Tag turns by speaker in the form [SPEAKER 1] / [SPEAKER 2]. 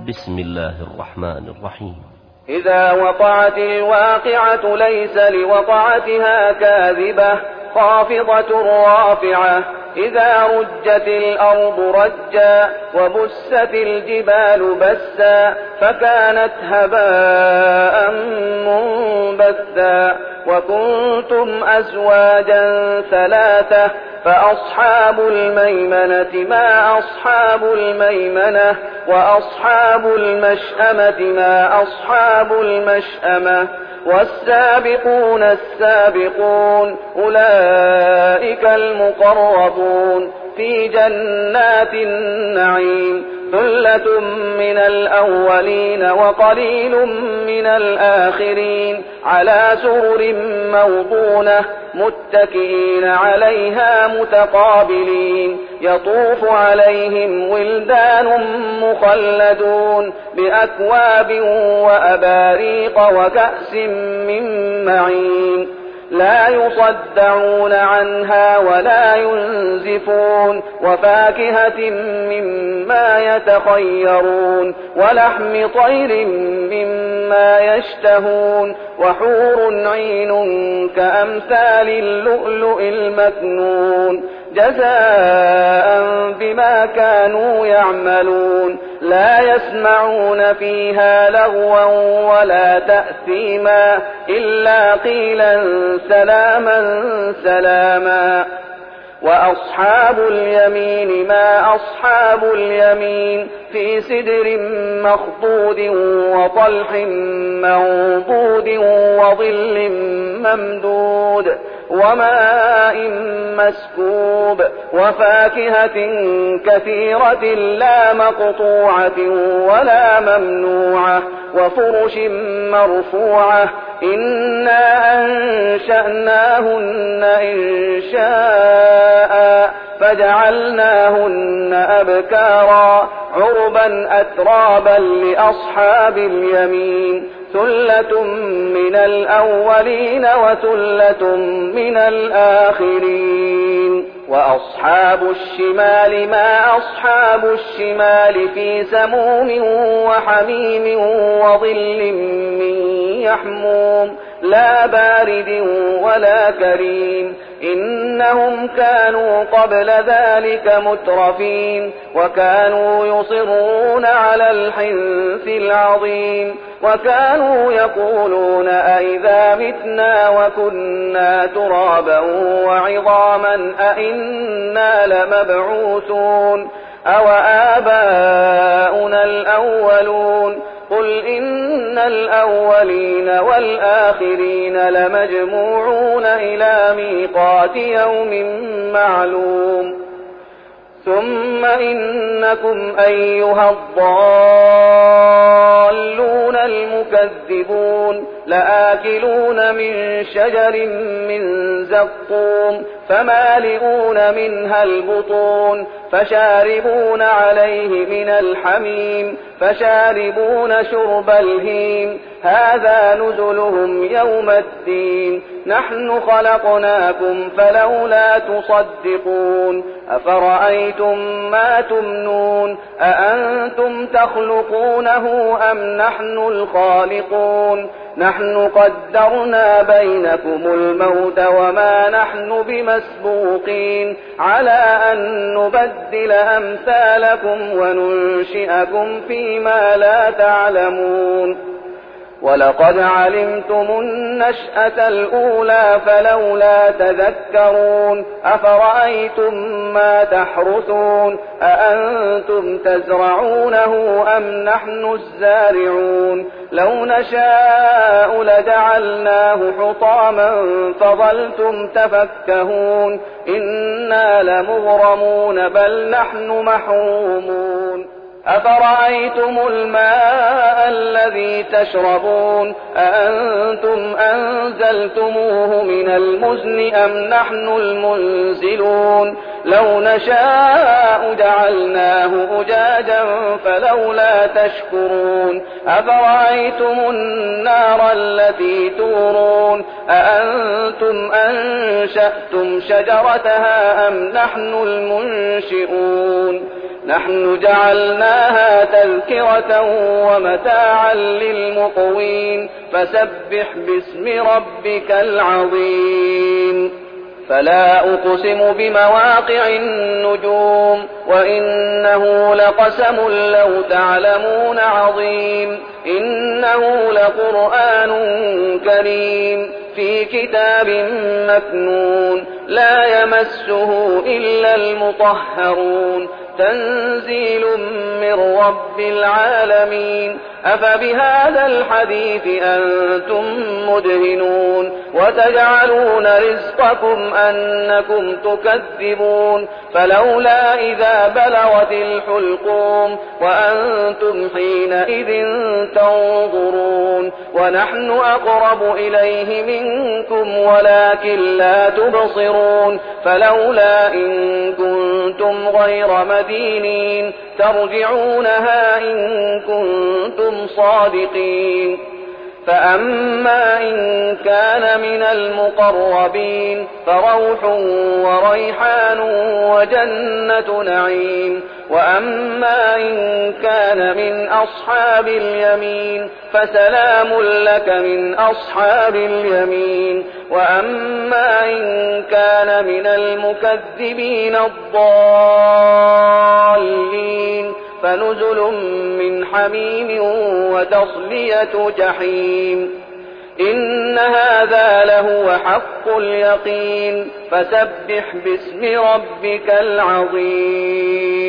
[SPEAKER 1] بسم الله الرحمن الرحيم.
[SPEAKER 2] إذا وقعت الواقعة ليس لوقعتها كاذبة خافضة رافعة إذا رجت الأرض رجا وبست الجبال بسا فكانت هباء منبثا وكنتم أزواجا ثلاثة فأصحاب الميمنة ما أصحاب الميمنة وأصحاب المشأمة ما أصحاب المشأمة والسابقون السابقون أولئك المقربون في جنات النعيم ثلة من الأولين وقليل من الآخرين على سرر موضونة متكئين عليها متقابلين يطوف عليهم ولدان مخلدون بأكواب وأباريق وكأس من معين لا يصدعون عنها ولا ينزفون وفاكهة مما يتخيرون ولحم طير مما يشتهون وحور عين كأمثال اللؤلؤ المكنون جزاء بما كانوا يعملون لا يسمعون فيها لغوا ولا تأثيما إلا قيلا سلاما سلاما وأصحاب اليمين ما أصحاب اليمين في سدر مخضود وطلح منضود وظل ممدود وماء مسكوب وفاكهة كثيرة لا مقطوعة ولا ممنوعة وفرش مرفوعة إنا أنشأناهن إنشاء فجعلناهن أبكارا عربا أترابا لأصحاب اليمين ثلة من الأولين وثلة من الآخرين وأصحاب الشمال ما أصحاب الشمال في سموم وحميم وظل من يحموم لا بارد ولا كريم إنهم كانوا قبل ذلك مترفين وكانوا يصرون على الحنث العظيم وكانوا يقولون أئذا متنا وكنا ترابا وعظاما أئنا لمبعوثون أو آباؤنا الأولون قل إن الأولين والآخرين لمجموعون إلى ميقات يوم معلوم ثم إنكم أيها الضالون المكذبون لآكلون من شجر من زقوم فمالئون منها البطون فشاربون عليه من الحميم فشاربون شرب الهيم هذا نزلهم يوم الدين نحن خلقناكم فلولا تصدقون أفرأيتم ما تمنون أأنتم تخلقونه أم نحن الخالقون نحن قدرنا بينكم الموت وما نحن بمسبوقين على أن نبدل أمثالكم وننشئكم فيما لا تعلمون ولقد علمتم النشأة الأولى فلولا تذكرون أفرأيتم ما تحرثون أأنتم تزرعونه أم نحن الزارعون لو نشاء لجعلناه حطاما فظلتم تفكهون إنا لمغرمون بل نحن محرومون أفرأيتم الماء الذي تشربون أأنتم أنزلتموه من المزن أم نحن المنزلون لو نشاء جعلناه أجاجا فلولا تشكرون أفرأيتم النار التي تورون أأنتم أنشأتم شجرتها أم نحن المنشئون نحن جعلناها تذكرة ومتاعا للمقوين فسبح باسم ربك العظيم فلا أقسم بمواقع النجوم وإنه لقسم لو تعلمون عظيم إنه لقرآن كريم في كتاب مكنون لا يمسه إلا المطهرون تنزيل من رب العالمين أفبهذا الحديث أنتم مدهنون وتجعلون رزقكم أنكم تكذبون فلولا إذا بلغت الحلقوم وأنتم حينئذ تنظرون ونحن أقرب إليه منكم ولكن لا تبصرون فلولا إن كنتم غير مدينين ترجعونها إن كنتم صادقين فأما إن كان من المقربين فروح وريحان وجنة نعيم وأما إن كان من أصحاب اليمين فسلام لك من أصحاب اليمين وأما إن كان من المكذبين الضالين فنزل من حميم وتصلية جحيم إن هذا لهو حق اليقين فسبح باسم ربك العظيم